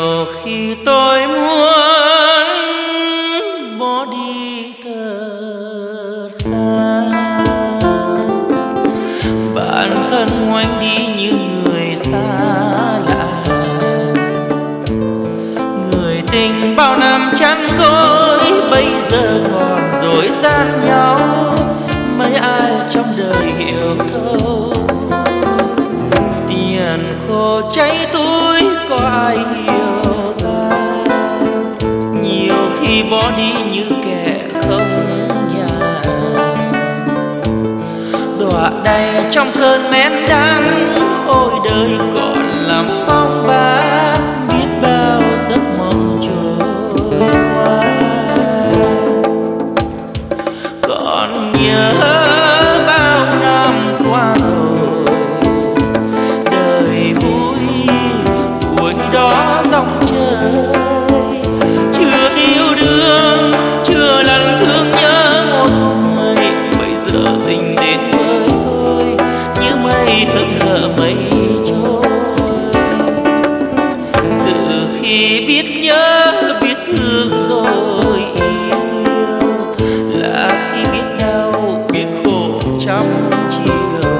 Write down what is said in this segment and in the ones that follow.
Nhiều khi tôi muốn bỏ đi thật xa, bản thân ngoảnh đi như người xa lạ. Người tình bao năm chăn gối bây giờ còn dối gian nhau, mấy ai trong đời hiểu thấu. Tiền khô cháy túi có ai hiểu ta, nhiều khi bỏ đi như kẻ không nhà. Đọa đầy trong cơn men đắng, ôi đời còn làm phong ba, biết bao giấc mộng trôi qua. Còn nhớ bao năm qua rồi, đời vui cuối đó dòng trời. Chưa yêu đương, chưa lần thương nhớ một người, bây giờ tình đến với tôi như mây hững hờ mây trôi. Từ khi biết nhớ biết thương rồi yêu, là khi biết đau biết khổ trăm chiều.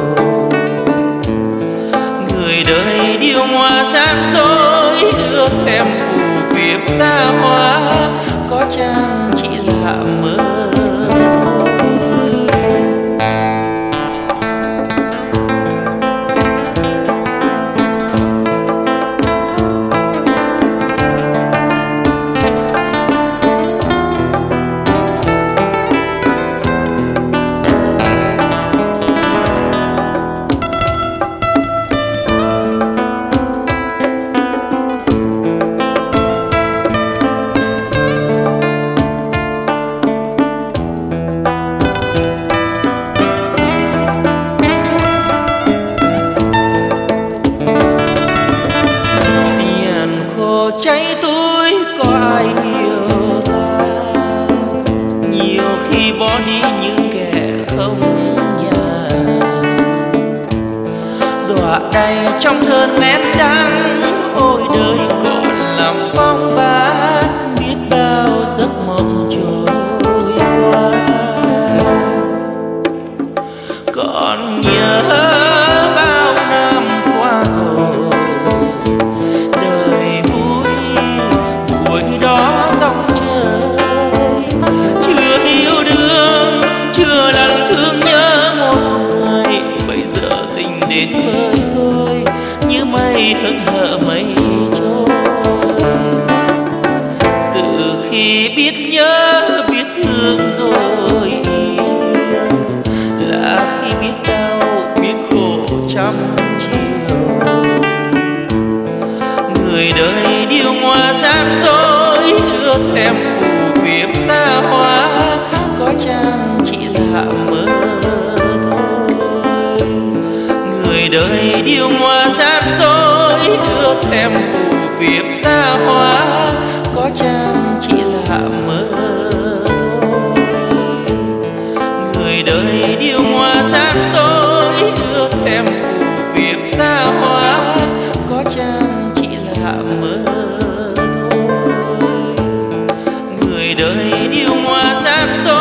Người đời điêu ngoa gian dối, ưa thèm phù phiếm xa hoa, có chăng chỉ là mơ thôi. Cháy túi có ai hiểu ta, nhiều khi bỏ đi như kẻ không nhà. Đọa đầy trong cơn men đắng, ôi đời còn làm phong ba, biết bao giấc mộng trôi qua. Còn nhớ bao năm qua rồi, cuối đó dòng trời. Chưa yêu đương, chưa lần thương nhớ một người, bây giờ tình đến với tôi như mây hững hờ mây trôi. Từ khi biết nhớ biết thương rồi yêu, là khi biết đau biết khổ trăm chiều. Người đời điêu ngoa gian dối, ưa thèm phù phiếm xa hoa, có chăng chỉ là mơ thôi. Người đời điêu ngoa gian dối, ưa thèm phù phiếm xa hoa, có chăng chỉ là mơ thôi. Người đời điêu ngoa gian dối, ưa thèm phù phiếm xa hoa, có chăng chỉ là mơ thôi. Người đời điêu ngoa gian dối.